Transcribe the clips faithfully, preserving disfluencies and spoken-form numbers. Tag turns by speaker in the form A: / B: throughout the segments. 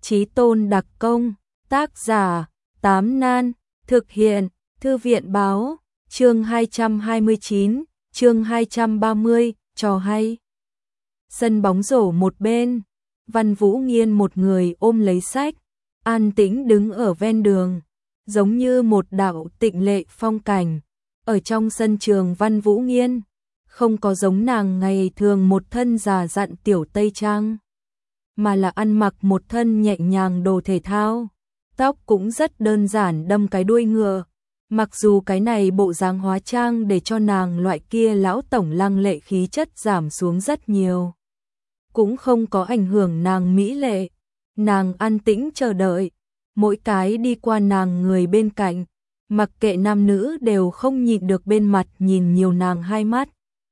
A: Chí tôn đặc công, tác giả, Tám Nan, thực hiện, Thư viện báo, chương hai trăm hai mươi chín, chương hai trăm ba mươi, trò hay. Sân bóng rổ một bên, Văn Vũ Nghiên một người ôm lấy sách, an tĩnh đứng ở ven đường, giống như một đạo tịnh lệ phong cảnh. Ở trong sân trường Văn Vũ Nghiên, không có giống nàng ngày thường một thân già dặn tiểu tây trang, mà là ăn mặc một thân nhẹ nhàng đồ thể thao, tóc cũng rất đơn giản đâm cái đuôi ngựa. Mặc dù cái này bộ dáng hóa trang để cho nàng loại kia lão tổng lăng lệ khí chất giảm xuống rất nhiều, cũng không có ảnh hưởng nàng mỹ lệ. Nàng an tĩnh chờ đợi, mỗi cái đi qua nàng người bên cạnh, mặc kệ nam nữ đều không nhịn được bên mặt nhìn nhiều nàng hai mắt.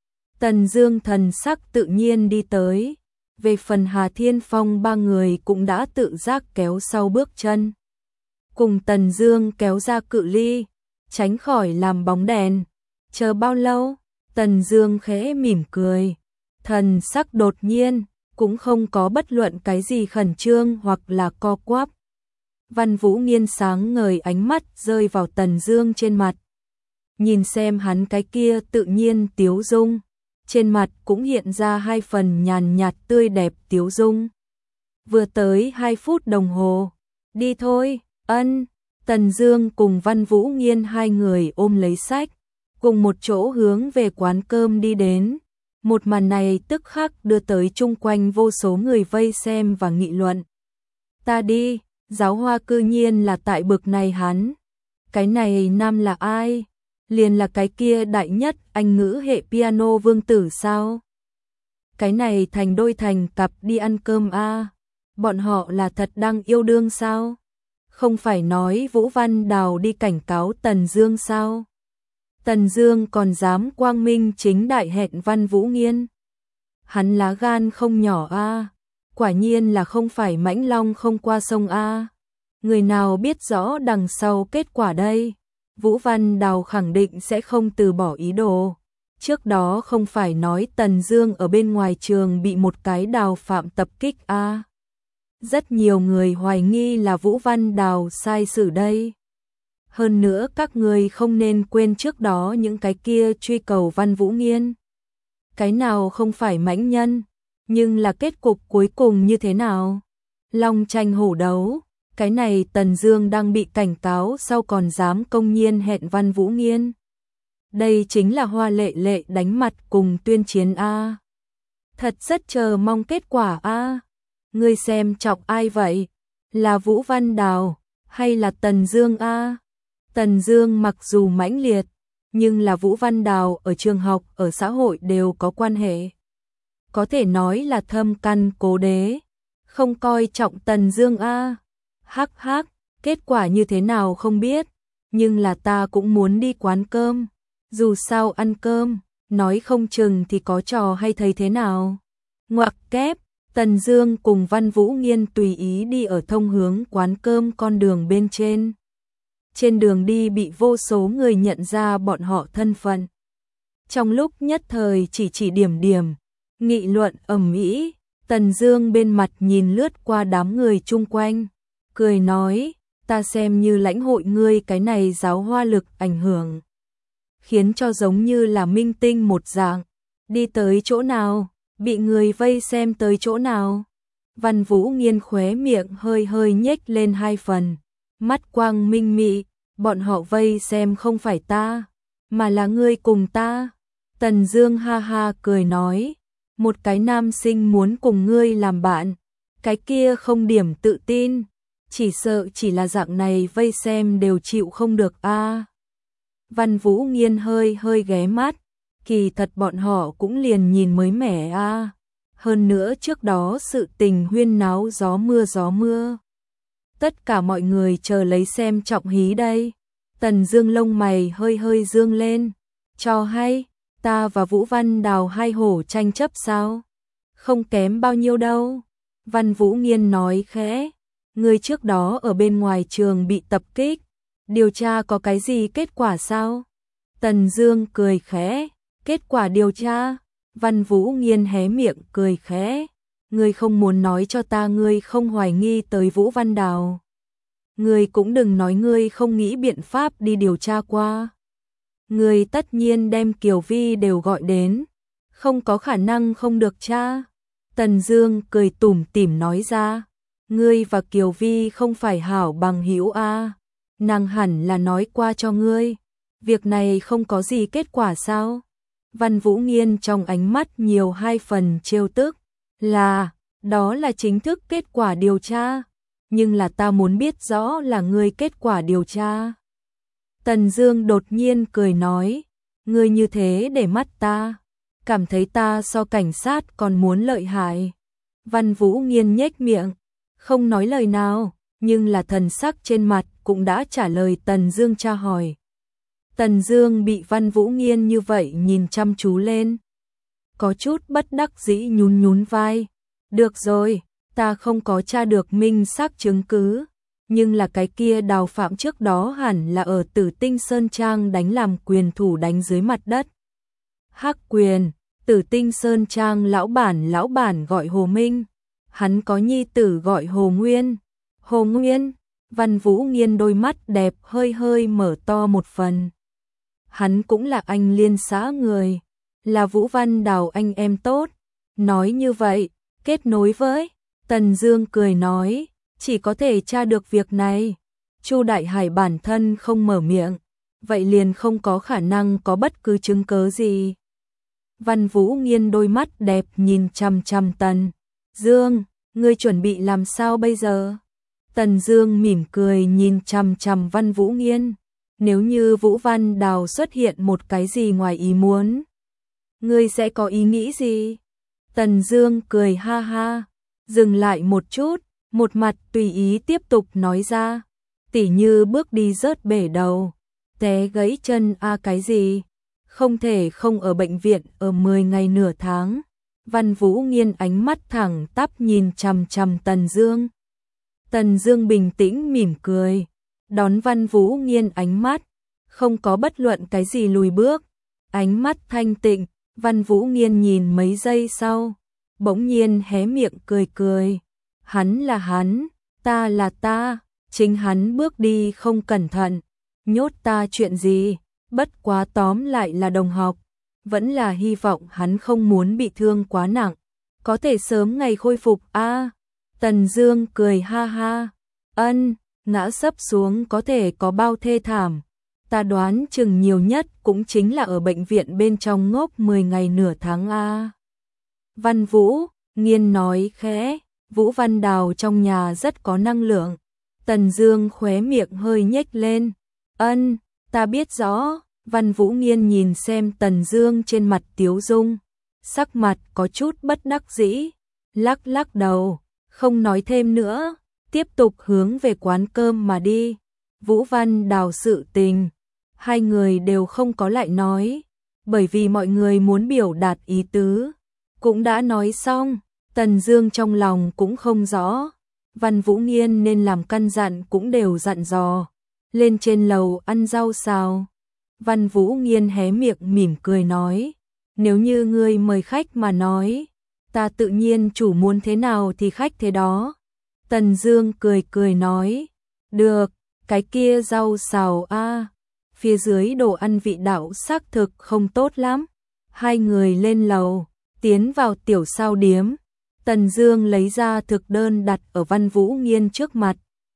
A: Tần Dương thần sắc tự nhiên đi tới, về phần Hà Thiên Phong ba người cũng đã tự giác kéo sau bước chân, cùng Tần Dương kéo ra cự ly, tránh khỏi làm bóng đèn. Chờ bao lâu? Tần Dương khẽ mỉm cười, thần sắc đột nhiên, cũng không có bất luận cái gì khẩn trương hoặc là co quắp. Văn Vũ Nghiên sáng ngời ánh mắt rơi vào Tần Dương trên mặt, nhìn xem hắn cái kia tự nhiên tiếu dung, trên mặt cũng hiện ra hai phần nhàn nhạt tươi đẹp tiếu dung. Vừa tới hai phút đồng hồ, đi thôi. Ân. Tần Dương cùng Văn Vũ Nghiên hai người ôm lấy sách, cùng một chỗ hướng về quán cơm đi đến. Một màn này tức khắc đưa tới chung quanh vô số người vây xem và nghị luận. Ta đi, giáo hoa cư nhiên là tại bực này hắn. Cái này nam là ai? Liền là cái kia đại nhất anh ngữ hệ piano vương tử sao? Cái này thành đôi thành cặp đi ăn cơm a. À? Bọn họ là thật đang yêu đương sao? Không phải nói Vũ Văn Đào đi cảnh cáo Tần Dương sao? Tần Dương còn dám quang minh chính đại hẹn Văn Vũ Nghiên. Hắn lá gan không nhỏ a, à. Quả nhiên là không phải mãnh long không qua sông a. À. Người nào biết rõ đằng sau kết quả đây? Vũ Văn Đào khẳng định sẽ không từ bỏ ý đồ. Trước đó không phải nói Tần Dương ở bên ngoài trường bị một cái đào phạm tập kích a. À. Rất nhiều người hoài nghi là Vũ Văn Đào sai xử đây. Hơn nữa các người không nên quên trước đó những cái kia truy cầu Văn Vũ Nghiên. Cái nào không phải mãnh nhân, nhưng là kết cục cuối cùng như thế nào? Long tranh hổ đấu, cái này Tần Dương đang bị cảnh cáo sau còn dám công nhiên hẹn Văn Vũ Nghiên. Đây chính là hoa lệ lệ đánh mặt cùng tuyên chiến a. Thật rất chờ mong kết quả a. Ngươi xem chọc ai vậy? Là Vũ Văn Đào hay là Tần Dương a? Tần Dương mặc dù mãnh liệt, nhưng là Vũ Văn Đào ở trường học, ở xã hội đều có quan hệ. Có thể nói là thâm căn cố đế, không coi trọng Tần Dương a. Hắc hắc, kết quả như thế nào không biết, nhưng là ta cũng muốn đi quán cơm, dù sao ăn cơm, nói không chừng thì có trò hay thấy thế nào. Ngoặc kép. Tần Dương cùng Văn Vũ Nghiên tùy ý đi ở thông hướng quán cơm con đường bên trên. Trên đường đi bị vô số người nhận ra bọn họ thân phận. Trong lúc nhất thời chỉ chỉ điểm điểm, nghị luận ầm ĩ. Tần Dương bên mặt nhìn lướt qua đám người chung quanh, cười nói, ta xem như lãnh hội ngươi cái này giáo hoa lực ảnh hưởng, khiến cho giống như là minh tinh một dạng, đi tới chỗ nào bị người vây xem tới chỗ nào. Văn Vũ Nghiên khóe miệng hơi hơi nhếch lên hai phần, mắt quang minh mị, bọn họ vây xem không phải ta, mà là ngươi cùng ta. Tần Dương ha ha cười nói, một cái nam sinh muốn cùng ngươi làm bạn, cái kia không điểm tự tin, chỉ sợ chỉ là dạng này vây xem đều chịu không được a. À. Văn Vũ Nghiên hơi hơi ghé mắt, kỳ thật bọn họ cũng liền nhìn mới mẻ a. À. Hơn nữa trước đó sự tình huyên náo gió mưa gió mưa. Tất cả mọi người chờ lấy xem trọng hí đây. Tần Dương lông mày hơi hơi dương lên. Cho hay, ta và Vũ Văn Đào hai hổ tranh chấp sao? Không kém bao nhiêu đâu. Văn Vũ Nghiên nói khẽ. Người trước đó ở bên ngoài trường bị tập kích, điều tra có cái gì kết quả sao? Tần Dương cười khẽ. Kết quả điều tra? Văn Vũ Nghiên hé miệng cười khẽ. ngươi không muốn nói cho ta ngươi không hoài nghi tới Vũ Văn Đào. Ngươi cũng đừng nói ngươi không nghĩ biện pháp đi điều tra qua. Ngươi tất nhiên đem Kiều Vi đều gọi đến, không có khả năng không được tra. Tần Dương cười tủm tỉm nói ra, ngươi và Kiều Vi không phải hảo bằng hữu a, nàng hẳn là nói qua cho ngươi. Việc này không có gì kết quả sao? Văn Vũ Nghiên trong ánh mắt nhiều hai phần trêu tức, là, đó là chính thức kết quả điều tra, nhưng là ta muốn biết rõ là ngươi kết quả điều tra. Tần Dương đột nhiên cười nói, ngươi như thế để mắt ta, cảm thấy ta so cảnh sát còn muốn lợi hại. Văn Vũ Nghiên nhếch miệng, không nói lời nào, nhưng là thần sắc trên mặt cũng đã trả lời Tần Dương tra hỏi. Tần Dương bị Văn Vũ Nghiên như vậy nhìn chăm chú lên, có chút bất đắc dĩ nhún nhún vai. Được rồi, ta không có tra được minh xác chứng cứ, nhưng là cái kia Đào Phạm trước đó hẳn là ở Tử Tinh Sơn Trang đánh làm quyền thủ đánh dưới mặt đất. Hắc Quyền, Tử Tinh Sơn Trang lão bản lão bản gọi Hồ Minh, hắn có nhi tử gọi Hồ Nguyên. Hồ Nguyên, Văn Vũ Nghiên đôi mắt đẹp hơi hơi mở to một phần. Hắn cũng là anh Liên xã người, là Vũ Văn Đào anh em tốt. Nói như vậy, kết nối với, Tần Dương cười nói, chỉ có thể tra được việc này. Chu Đại Hải bản thân không mở miệng, vậy liền không có khả năng có bất cứ chứng cứ gì. Văn Vũ Nghiên đôi mắt đẹp nhìn chằm chằm Tần Dương, ngươi chuẩn bị làm sao bây giờ? Tần Dương mỉm cười nhìn chằm chằm Văn Vũ Nghiên, nếu như Vũ Văn Đào xuất hiện một cái gì ngoài ý muốn, ngươi sẽ có ý nghĩ gì? Tần Dương cười ha ha, dừng lại một chút, một mặt tùy ý tiếp tục nói ra, tỉ như bước đi rớt bể đầu, té gãy chân a à cái gì, không thể không ở bệnh viện ở mười ngày nửa tháng. Văn Vũ Nghiên ánh mắt thẳng tắp nhìn chằm chằm Tần Dương. Tần Dương bình tĩnh mỉm cười, đón Văn Vũ Nghiên ánh mắt, không có bất luận cái gì lùi bước, ánh mắt thanh tịnh. Văn Vũ Nghiên nhìn mấy giây sau, bỗng nhiên hé miệng cười cười, hắn là hắn, ta là ta, chính hắn bước đi không cẩn thận, nhốt ta chuyện gì, bất quá tóm lại là đồng học, vẫn là hy vọng hắn không muốn bị thương quá nặng, có thể sớm ngày khôi phục a. À, Tần Dương cười ha ha, ân, ngã sấp xuống có thể có bao thê thảm, ta đoán chừng nhiều nhất cũng chính là ở bệnh viện bên trong ngốc mười ngày nửa tháng a. Văn Vũ Nghiên nói khẽ, Vũ Văn Đào trong nhà rất có năng lượng. Tần Dương khóe miệng hơi nhếch lên, ân, ta biết rõ. Văn Vũ Nghiên nhìn xem Tần Dương trên mặt tiếu dung, sắc mặt có chút bất đắc dĩ, lắc lắc đầu, không nói thêm nữa, tiếp tục hướng về quán cơm mà đi. Vũ Văn Đào sự tình, hai người đều không có lại nói, bởi vì mọi người muốn biểu đạt ý tứ, cũng đã nói xong. Tần Dương trong lòng cũng không rõ, Văn Vũ Nghiên nên làm căn dặn cũng đều dặn dò, lên trên lầu ăn rau xào. Văn Vũ Nghiên hé miệng mỉm cười nói, nếu như ngươi mời khách mà nói, ta tự nhiên chủ muốn thế nào thì khách thế đó. Tần Dương cười cười nói, được, cái kia rau xào a. À. Phía dưới đồ ăn vị đạo xác thực không tốt lắm. Hai người lên lầu, tiến vào tiểu sao điếm. Tần Dương lấy ra thực đơn đặt ở Văn Vũ Nghiên trước mặt.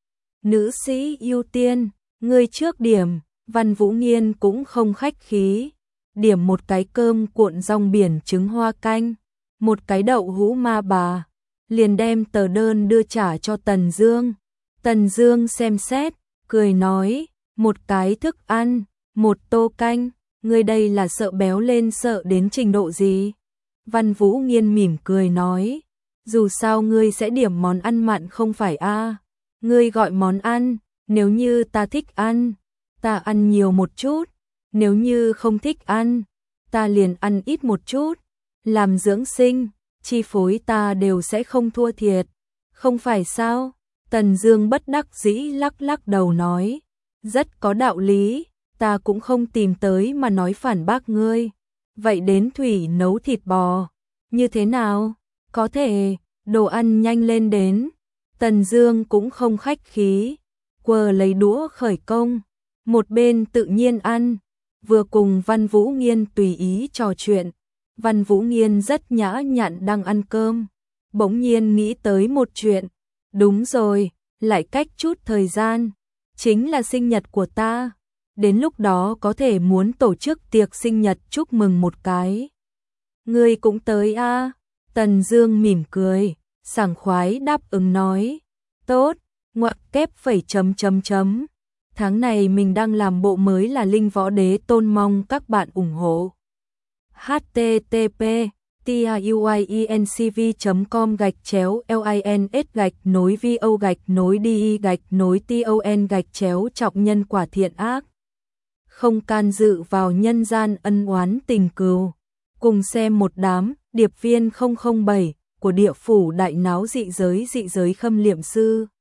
A: Nữ sĩ ưu tiên, ngươi trước điểm. Văn Vũ Nghiên cũng không khách khí, điểm một cái cơm cuộn rong biển trứng hoa canh, một cái đậu hũ ma bà, liền đem tờ đơn đưa trả cho Tần Dương. Tần Dương xem xét, cười nói, một cái thức ăn, một tô canh, ngươi đây là sợ béo lên sợ đến trình độ gì? Văn Vũ Nghiên mỉm cười nói, dù sao ngươi sẽ điểm món ăn mặn không phải a? À? Ngươi gọi món ăn, nếu như ta thích ăn, ta ăn nhiều một chút, nếu như không thích ăn, ta liền ăn ít một chút, làm dưỡng sinh, chi phối ta đều sẽ không thua thiệt, không phải sao? Tần Dương bất đắc dĩ lắc lắc đầu nói, rất có đạo lý, ta cũng không tìm tới mà nói phản bác ngươi. Vậy đến thủy nấu thịt bò, như thế nào? Có thể, Đồ ăn nhanh lên đến. Tần Dương cũng không khách khí, quờ lấy đũa khởi công, một bên tự nhiên ăn, vừa cùng Văn Vũ Nghiên tùy ý trò chuyện. Văn Vũ Nghiên rất nhã nhặn đang ăn cơm, bỗng nhiên nghĩ tới một chuyện, đúng rồi, lại cách chút thời gian, chính là sinh nhật của ta, đến lúc đó có thể muốn tổ chức tiệc sinh nhật chúc mừng một cái. Ngươi cũng tới a? À? Tần Dương mỉm cười, sảng khoái đáp ứng nói, tốt, ngoặc kép phẩy chấm chấm chấm. Tháng này mình đang làm bộ mới là Linh Võ Đế Tôn, mong các bạn ủng hộ. h t t p tuyencv chấm com gạch chéo lins gạch nối vo gạch nối đi gạch nối ton gạch chéo trọng nhân quả thiện ác. Không can dự vào nhân gian ân oán tình cừu. Cùng xem một đám điệp viên không không bảy của địa phủ đại náo dị giới dị giới khâm liệm sư.